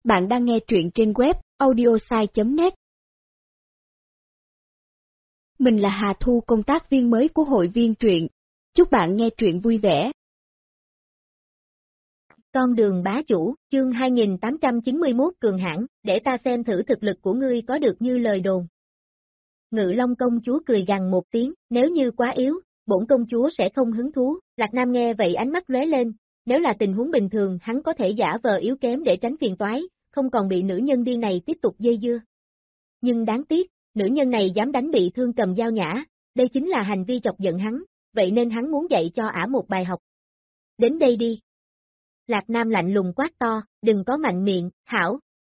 Bạn đang nghe truyện trên web audiosai.net. Mình là Hà Thu, công tác viên mới của hội viên truyện. Chúc bạn nghe truyện vui vẻ. Con đường bá chủ, chương 2891 cường hãn, để ta xem thử thực lực của ngươi có được như lời đồn. Ngự Long công chúa cười gằn một tiếng, nếu như quá yếu, bổn công chúa sẽ không hứng thú. Lạc Nam nghe vậy ánh mắt lóe lên, nếu là tình huống bình thường hắn có thể giả vờ yếu kém để tránh phiền toái, không còn bị nữ nhân điên này tiếp tục dây dưa. Nhưng đáng tiếc, nữ nhân này dám đánh bị thương cầm dao nhã, đây chính là hành vi chọc giận hắn, vậy nên hắn muốn dạy cho ả một bài học. Đến đây đi. Lạc Nam lạnh lùng quát to, đừng có mạnh miệng, hảo.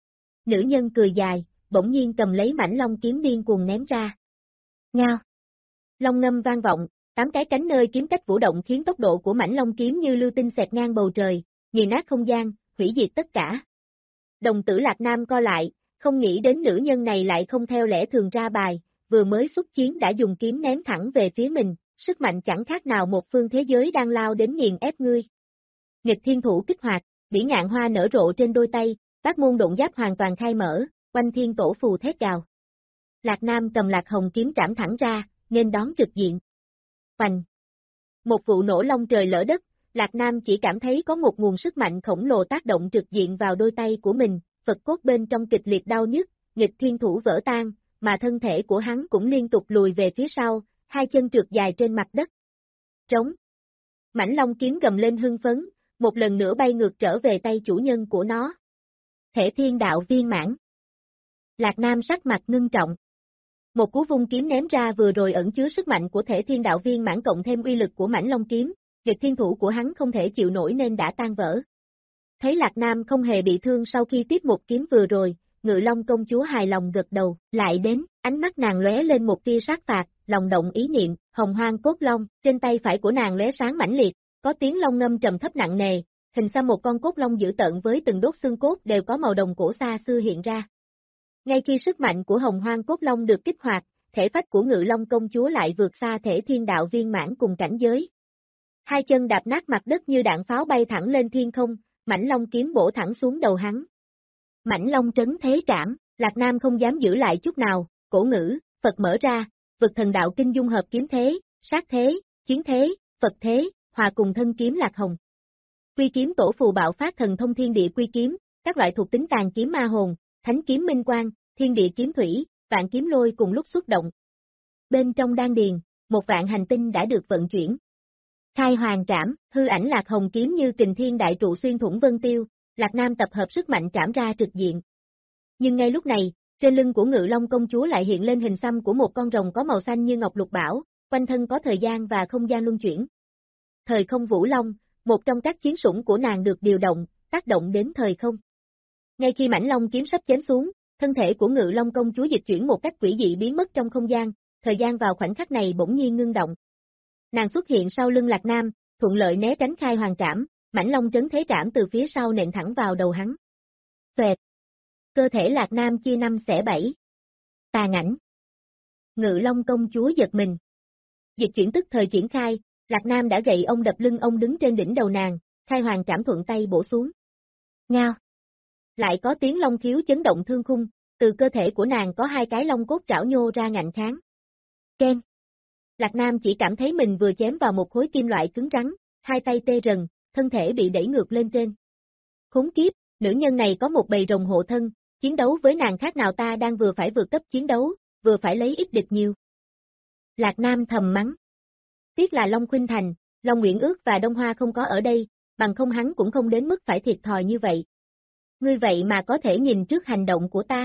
Nữ nhân cười dài, bỗng nhiên cầm lấy mảnh long kiếm điên cuồng ném ra. Ngao. Long ngâm vang vọng, 8 cái cánh nơi kiếm cách vũ động khiến tốc độ của mảnh long kiếm như lưu tinh xẹt ngang bầu trời, nghiền nát không gian, hủy diệt tất cả. Đồng tử Lạc Nam co lại, không nghĩ đến nữ nhân này lại không theo lẽ thường ra bài, vừa mới xuất chiến đã dùng kiếm ném thẳng về phía mình, sức mạnh chẳng khác nào một phương thế giới đang lao đến nghiền ép ngươi. Nghịch thiên thủ kích hoạt, bỉ ngạn hoa nở rộ trên đôi tay, bát môn độn giáp hoàn toàn khai mở, quanh thiên tổ phù thét gào. Lạc Nam cầm Lạc Hồng kiếm trảm thẳng ra, nên đón trực diện. Hoành. Một vụ nổ long trời lỡ đất, Lạc Nam chỉ cảm thấy có một nguồn sức mạnh khổng lồ tác động trực diện vào đôi tay của mình, Phật cốt bên trong kịch liệt đau nhức, nghịch thiên thủ vỡ tan, mà thân thể của hắn cũng liên tục lùi về phía sau, hai chân trượt dài trên mặt đất. Trống. Mãnh long kiếm gầm lên hưng phấn, một lần nữa bay ngược trở về tay chủ nhân của nó. Thể thiên đạo viên mãn. Lạc Nam sắc mặt ngưng trọng. Một cú vung kiếm ném ra vừa rồi ẩn chứa sức mạnh của thể thiên đạo viên mãn cộng thêm uy lực của mãnh long kiếm, nghịch thiên thủ của hắn không thể chịu nổi nên đã tan vỡ. Thấy Lạc Nam không hề bị thương sau khi tiếp một kiếm vừa rồi, Ngự Long công chúa hài lòng gật đầu, lại đến, ánh mắt nàng lóe lên một tia sát phạt, lòng động ý niệm, hồng hoang cốt long, trên tay phải của nàng lóe sáng mãnh liệt, có tiếng long ngâm trầm thấp nặng nề, hình xăm một con cốt long dữ tợn với từng đốt xương cốt đều có màu đồng cổ xa xưa hiện ra. Ngay khi sức mạnh của hồng hoang cốt long được kích hoạt, thể phách của Ngự Long công chúa lại vượt xa thể thiên đạo viên mãn cùng cảnh giới. Hai chân đạp nát mặt đất như đạn pháo bay thẳng lên thiên không, mãnh long kiếm bổ thẳng xuống đầu hắn. Mãnh long trấn thế trảm, Lạc Nam không dám giữ lại chút nào, cổ ngữ, Phật mở ra, vực thần đạo kinh dung hợp kiếm thế, sát thế, chiến thế, Phật thế, hòa cùng thân kiếm Lạc Hồng. Quy kiếm tổ phù bạo phát thần thông thiên địa quy kiếm, các loại thuộc tính tàn kiếm ma hồn, thánh kiếm minh quang, thiên địa kiếm thủy, vạn kiếm lôi cùng lúc xuất động. Bên trong đan điền, một vạn hành tinh đã được vận chuyển. Khai hoàng trảm, hư ảnh Lạc Hồng kiếm như kình thiên đại trụ xuyên thủng vân tiêu, Lạc Nam tập hợp sức mạnh trảm ra trực diện. Nhưng ngay lúc này, trên lưng của Ngự Long công chúa lại hiện lên hình xăm của một con rồng có màu xanh như ngọc lục bảo, quanh thân có thời gian và không gian luân chuyển. Thời không vũ long, một trong các chiến sủng của nàng được điều động, tác động đến thời không. Ngay khi mãnh long kiếm sắp chém xuống, thân thể của Ngự Long công chúa dịch chuyển một cách quỷ dị biến mất trong không gian, thời gian vào khoảnh khắc này bỗng nhiên ngưng động. Nàng xuất hiện sau lưng Lạc Nam, thuận lợi né tránh khai hoàng trảm, mãnh long trấn thế trảm từ phía sau nện thẳng vào đầu hắn. Xoẹt. Cơ thể Lạc Nam chia 5 xẻ 7. Tàn ảnh. Ngự Long công chúa giật mình. Dịch chuyển tức thời triển khai, Lạc Nam đã gậy ông đập lưng ông đứng trên đỉnh đầu nàng, khai hoàng trảm thuận tay bổ xuống. Ngao. Lại có tiếng long khiếu chấn động thương khung, từ cơ thể của nàng có 2 cái long cốt trảo nhô ra ngạnh kháng. Ken. Lạc Nam chỉ cảm thấy mình vừa chém vào một khối kim loại cứng rắn, hai tay tê rần, thân thể bị đẩy ngược lên trên. Khốn kiếp, nữ nhân này có một bầy rồng hộ thân, chiến đấu với nàng khác nào ta đang vừa phải vượt cấp chiến đấu, vừa phải lấy ít địch nhiều. Lạc Nam thầm mắng. Tiếc là Long Khuynh Thành, Long Nguyễn Ước và Đông Hoa không có ở đây, bằng không hắn cũng không đến mức phải thiệt thòi như vậy. Ngươi vậy mà có thể nhìn trước hành động của ta.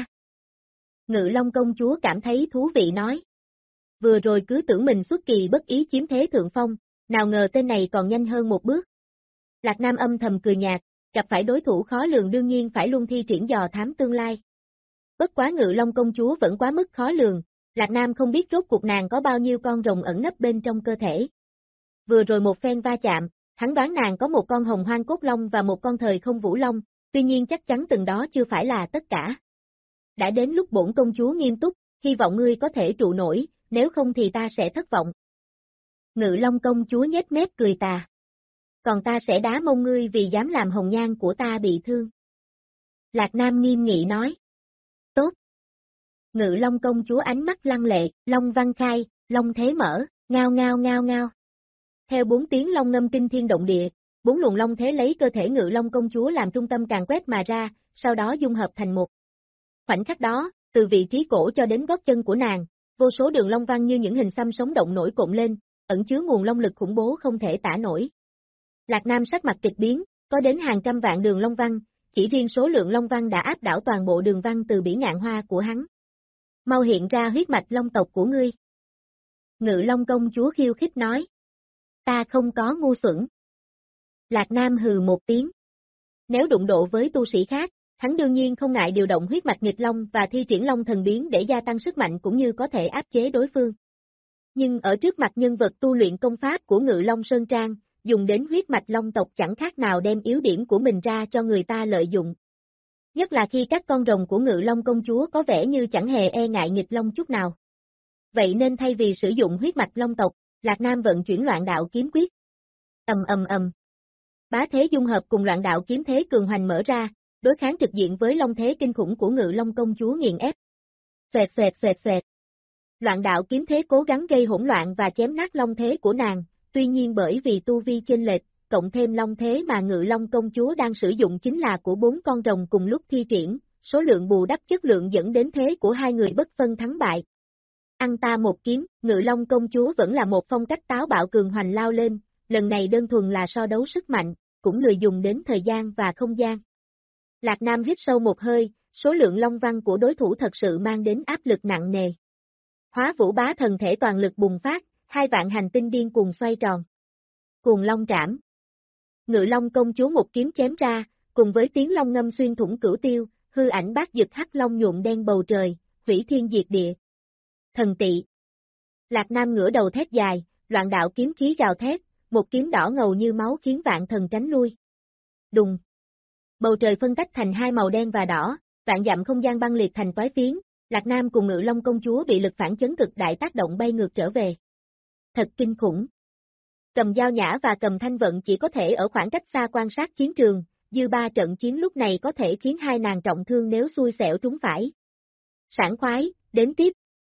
Ngự Long công chúa cảm thấy thú vị nói. Vừa rồi cứ tưởng mình xuất kỳ bất ý chiếm thế thượng phong, nào ngờ tên này còn nhanh hơn một bước. Lạc Nam âm thầm cười nhạt, gặp phải đối thủ khó lường đương nhiên phải luôn thi triển dò thám tương lai. Bất quá Ngự Long công chúa vẫn quá mức khó lường, Lạc Nam không biết rốt cuộc nàng có bao nhiêu con rồng ẩn nấp bên trong cơ thể. Vừa rồi một phen va chạm, hắn đoán nàng có một con hồng hoang cốt long và một con thời không vũ long, tuy nhiên chắc chắn từng đó chưa phải là tất cả. Đã đến lúc bổn công chúa nghiêm túc, hy vọng ngươi có thể trụ nổi, nếu không thì ta sẽ thất vọng. Ngự Long công chúa nhếch mép cười tà. Còn ta sẽ đá mông ngươi vì dám làm hồng nhan của ta bị thương. Lạc Nam nghiêm nghị nói. Tốt. Ngự Long công chúa ánh mắt lăng lệ, long văn khai, long thế mở, ngao ngao ngao ngao. Theo 4 tiếng long ngâm kinh thiên động địa, 4 luồng long thế lấy cơ thể Ngự Long công chúa làm trung tâm càn quét mà ra, sau đó dung hợp thành một. Khoảnh khắc đó, từ vị trí cổ cho đến gót chân của nàng, vô số đường long văn như những hình xăm sống động nổi cộn lên, ẩn chứa nguồn long lực khủng bố không thể tả nổi. Lạc Nam sắc mặt kịch biến, có đến hàng trăm vạn đường long văn, chỉ riêng số lượng long văn đã áp đảo toàn bộ đường văn từ bỉ ngạn hoa của hắn. Mau hiện ra huyết mạch long tộc của ngươi. Ngự Long công chúa khiêu khích nói. Ta không có ngu xuẩn. Lạc Nam hừ một tiếng. Nếu đụng độ với tu sĩ khác, hắn đương nhiên không ngại điều động huyết mạch nghịch long và thi triển long thần biến để gia tăng sức mạnh cũng như có thể áp chế đối phương. Nhưng ở trước mặt nhân vật tu luyện công pháp của Ngự Long Sơn Trang, dùng đến huyết mạch long tộc chẳng khác nào đem yếu điểm của mình ra cho người ta lợi dụng. Nhất là khi các con rồng của Ngự Long công chúa có vẻ như chẳng hề e ngại nghịch long chút nào. Vậy nên thay vì sử dụng huyết mạch long tộc, Lạc Nam vận chuyển loạn đạo kiếm quyết. Ầm ầm ầm. Bá thế dung hợp cùng loạn đạo kiếm thế cường hoành mở ra, đối kháng trực diện với long thế kinh khủng của Ngự Long công chúa nghiền ép. Xoẹt xoẹt xoẹt xoẹt. Loạn đạo kiếm thế cố gắng gây hỗn loạn và chém nát long thế của nàng, tuy nhiên bởi vì tu vi chênh lệch, cộng thêm long thế mà Ngự Long công chúa đang sử dụng chính là của 4 con rồng cùng lúc thi triển, số lượng bù đắp chất lượng dẫn đến thế của hai người bất phân thắng bại. Ăn ta một kiếm, Ngự Long công chúa vẫn là một phong cách táo bạo cường hoành lao lên, lần này đơn thuần là so đấu sức mạnh, cũng lười dùng đến thời gian và không gian. Lạc Nam hít sâu một hơi, số lượng long văn của đối thủ thật sự mang đến áp lực nặng nề. Hóa vũ bá thần thể toàn lực bùng phát, 2 vạn hành tinh điên cuồng xoay tròn. Cuồng long trảm. Ngự Long công chúa một kiếm chém ra, cùng với tiếng long ngâm xuyên thủng cửu tiêu, hư ảnh bát dực hắc long nhuộm đen bầu trời, hủy thiên diệt địa. Thần tị. Lạc Nam ngửa đầu thét dài, loạn đạo kiếm khí gào thét, một kiếm đỏ ngầu như máu khiến vạn thần tránh lui. Đùng. Bầu trời phân tách thành 2 màu đen và đỏ, vạn dặm không gian băng liệt thành toái phiến, Lạc Nam cùng Ngự Long công chúa bị lực phản chấn cực đại tác động bay ngược trở về. Thật kinh khủng. Cầm Giao Nhã và Cầm Thanh Vận chỉ có thể ở khoảng cách xa quan sát chiến trường, dư ba trận chiến lúc này có thể khiến hai nàng trọng thương nếu xui xẻo trúng phải. Sảng khoái, đến tiếp.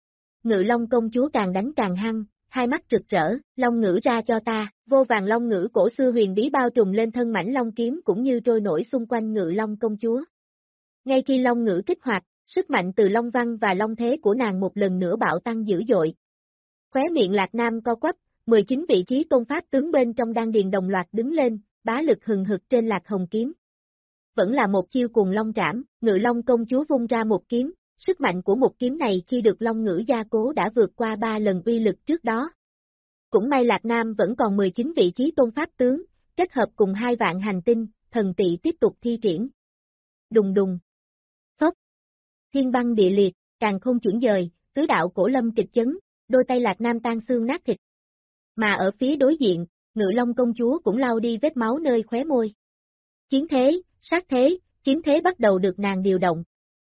Ngự Long công chúa càng đánh càng hăng, hai mắt rực rỡ, long ngữ ra cho ta, vô vàng long ngữ cổ xưa huyền bí bao trùm lên thân mảnh long kiếm cũng như trôi nổi xung quanh Ngự Long công chúa. Ngay khi long ngữ kích hoạt, sức mạnh từ long văn và long thế của nàng một lần nữa bạo tăng dữ dội. Khóe miệng Lạc Nam co quắp, 19 vị trí tôn pháp tướng bên trong đan điền đồng loạt đứng lên, bá lực hừng hực trên Lạc Hồng kiếm. Vẫn là một chiêu cùng long trảm, Ngự Long công chúa vung ra một kiếm, sức mạnh của một kiếm này khi được long ngữ gia cố đã vượt qua 3 lần uy lực trước đó. Cũng may Lạc Nam vẫn còn 19 vị trí tôn pháp tướng, kết hợp cùng 2 vạn hành tinh, thần tị tiếp tục thi triển. Đùng đùng. Phốc. Thiên băng địa liệt, càng không chuẩn dời, tứ đạo cổ lâm kịch chấn, đôi tay Lạc Nam tan xương nát thịt. Mà ở phía đối diện, Ngự Long công chúa cũng lau đi vết máu nơi khóe môi. Chiến thế, sát thế, kiếm thế bắt đầu được nàng điều động.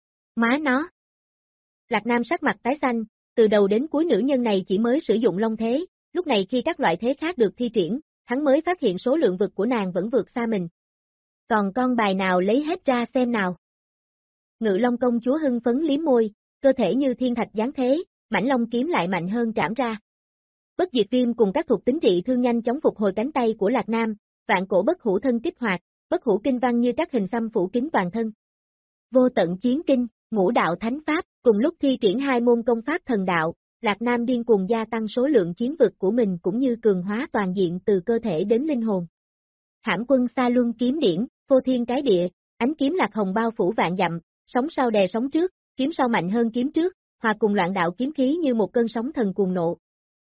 Má nó. Lạc Nam sắc mặt tái xanh, từ đầu đến cuối nữ nhân này chỉ mới sử dụng long thế, lúc này khi các loại thế khác được thi triển, hắn mới phát hiện số lượng vực của nàng vẫn vượt xa mình. Còn con bài nào lấy hết ra xem nào. Ngự Long công chúa hưng phấn liếm môi, cơ thể như thiên thạch giáng thế, mảnh long kiếm lại mạnh hơn trảm ra. Bất diệt viêm cùng các thuộc tính trị thương nhanh chóng phục hồi cánh tay của Lạc Nam, vạn cổ bất hủ thân kích hoạt, bất hủ kinh văn như các hình xăm phủ kín toàn thân. Vô tận chiến kinh, ngũ đạo thánh pháp, cùng lúc thi triển 2 môn công pháp thần đạo, Lạc Nam điên cuồng gia tăng số lượng chiến vực của mình cũng như cường hóa toàn diện từ cơ thể đến linh hồn. Hãm quân xa luân kiếm điển, phô thiên cái địa, ánh kiếm Lạc Hồng bao phủ vạn dặm, sóng sau đè sóng trước, kiếm sau mạnh hơn kiếm trước, hòa cùng loạn đạo kiếm khí như một cơn sóng thần cuồng nộ.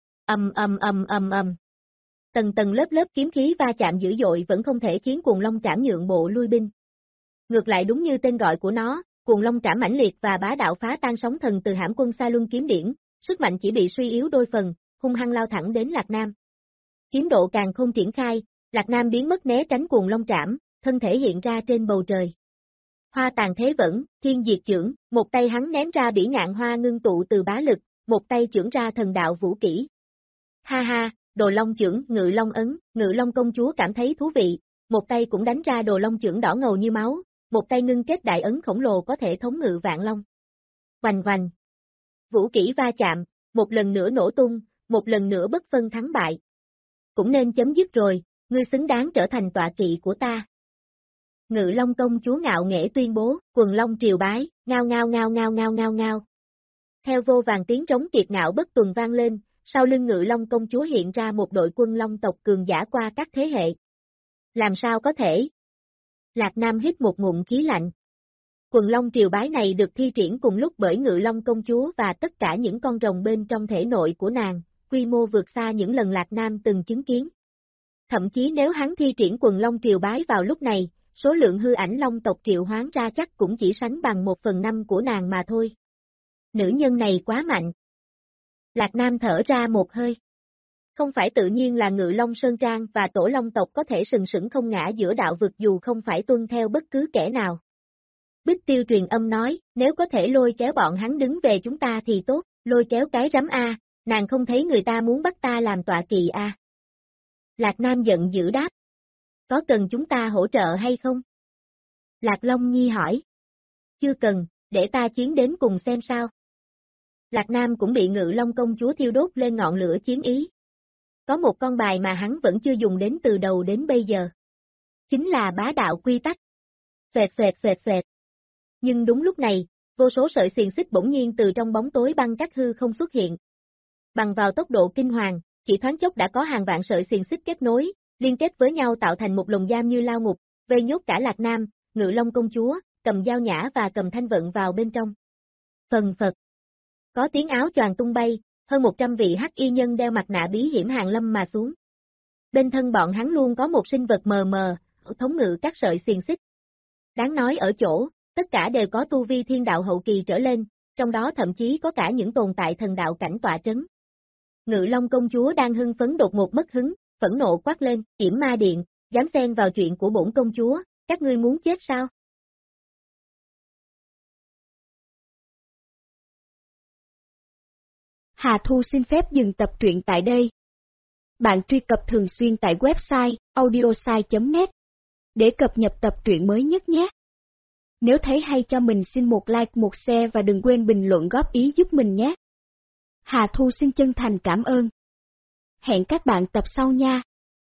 Ầm ầm ầm ầm ầm. Tầng tầng lớp lớp kiếm khí va chạm dữ dội vẫn không thể khiến cuồng long trảm nhượng bộ lui binh. Ngược lại đúng như tên gọi của nó, cuồng long trảm mãnh liệt và bá đạo phá tan sóng thần từ hãm quân xa luân kiếm điển, sức mạnh chỉ bị suy yếu đôi phần, hung hăng lao thẳng đến Lạc Nam. Kiếm độ càng không triển khai, Lạc Nam biến mất né tránh cuồng long trảm, thân thể hiện ra trên bầu trời. Hoa tàn thế vẫn, thiên diệt chưởng, một tay hắn ném ra bỉ ngạn hoa ngưng tụ từ bá lực, một tay chưởng ra thần đạo vũ kỹ. Ha ha, đồ long chưởng, Ngự Long ấn, Ngự Long công chúa cảm thấy thú vị, một tay cũng đánh ra đồ long chưởng đỏ ngầu như máu, một tay ngưng kết đại ấn khổng lồ có thể thống ngự vạn long. Oanh oanh. Vũ kỹ va chạm, một lần nữa nổ tung, một lần nữa bất phân thắng bại. Cũng nên chấm dứt rồi, ngươi xứng đáng trở thành tọa kỵ của ta. Ngự Long công chúa ngạo nghễ tuyên bố, quần long triều bái, ngao ngao ngao ngao ngao ngao ngao. Theo vô vàng tiếng trống kiệt ngạo bất tuần vang lên, sau lưng Ngự Long công chúa hiện ra một đội quân long tộc cường giả qua các thế hệ. Làm sao có thể? Lạc Nam hít một ngụm khí lạnh. Quần long triều bái này được thi triển cùng lúc bởi Ngự Long công chúa và tất cả những con rồng bên trong thể nội của nàng, quy mô vượt xa những lần Lạc Nam từng chứng kiến. Thậm chí nếu hắn thi triển quần long triều bái vào lúc này, số lượng hư ảnh long tộc triệu hoán ra chắc cũng chỉ sánh bằng 1/5 của nàng mà thôi. Nữ nhân này quá mạnh. Lạc Nam thở ra một hơi. Không phải tự nhiên là Ngự Long Sơn Trang và Tổ Long tộc có thể sừng sững không ngã giữa đạo vực dù không phải tuân theo bất cứ kẻ nào. Bích Tiêu truyền âm nói, nếu có thể lôi kéo bọn hắn đứng về chúng ta thì tốt, lôi kéo cái rắm a, nàng không thấy người ta muốn bắt ta làm tọa kỵ a. Lạc Nam giận dữ đáp. Có cần chúng ta hỗ trợ hay không? Lạc Long Nhi hỏi. Chưa cần, để ta chiến đến cùng xem sao. Lạc Nam cũng bị Ngự Long công chúa thiêu đốt lên ngọn lửa chiến ý. Có một con bài mà hắn vẫn chưa dùng đến từ đầu đến bây giờ. Chính là bá đạo quy tắc. Xoẹt xoẹt xoẹt xoẹt. Nhưng đúng lúc này, vô số sợi xiềng xích bỗng nhiên từ trong bóng tối băng các hư không xuất hiện. Bằng vào tốc độ kinh hoàng, chỉ thoáng chốc đã có hàng vạn sợi xiềng xích kết nối, liên kết với nhau tạo thành một lồng giam như lao ngục, vây nhốt cả Lạc Nam, Ngự Long công chúa, Cầm Dao Nhã và Cầm Thanh Vận vào bên trong. Phần phật. Có tiếng áo choàng tung bay, hơn 100 vị hắc y nhân đeo mặt nạ bí hiểm hàng lâm mà xuống. Bên thân bọn hắn luôn có một sinh vật mờ mờ, thống ngự các sợi xiềng xích. Đáng nói ở chỗ, tất cả đều có tu vi thiên đạo hậu kỳ trở lên, trong đó thậm chí có cả những tồn tại thần đạo cảnh tọa trấn. Ngự Long công chúa đang hưng phấn đột ngột mất hứng, phẫn nộ quát lên, Yểm Ma Điện, dám xen vào chuyện của bổn công chúa, các ngươi muốn chết sao? Hà Thu xin phép dừng tập truyện tại đây. Bạn truy cập thường xuyên tại website audiosai.net để cập nhật tập truyện mới nhất nhé. Nếu thấy hay cho mình xin một like, một share và đừng quên bình luận góp ý giúp mình nhé. Hà Thu xin chân thành cảm ơn. Hẹn các bạn tập sau nha.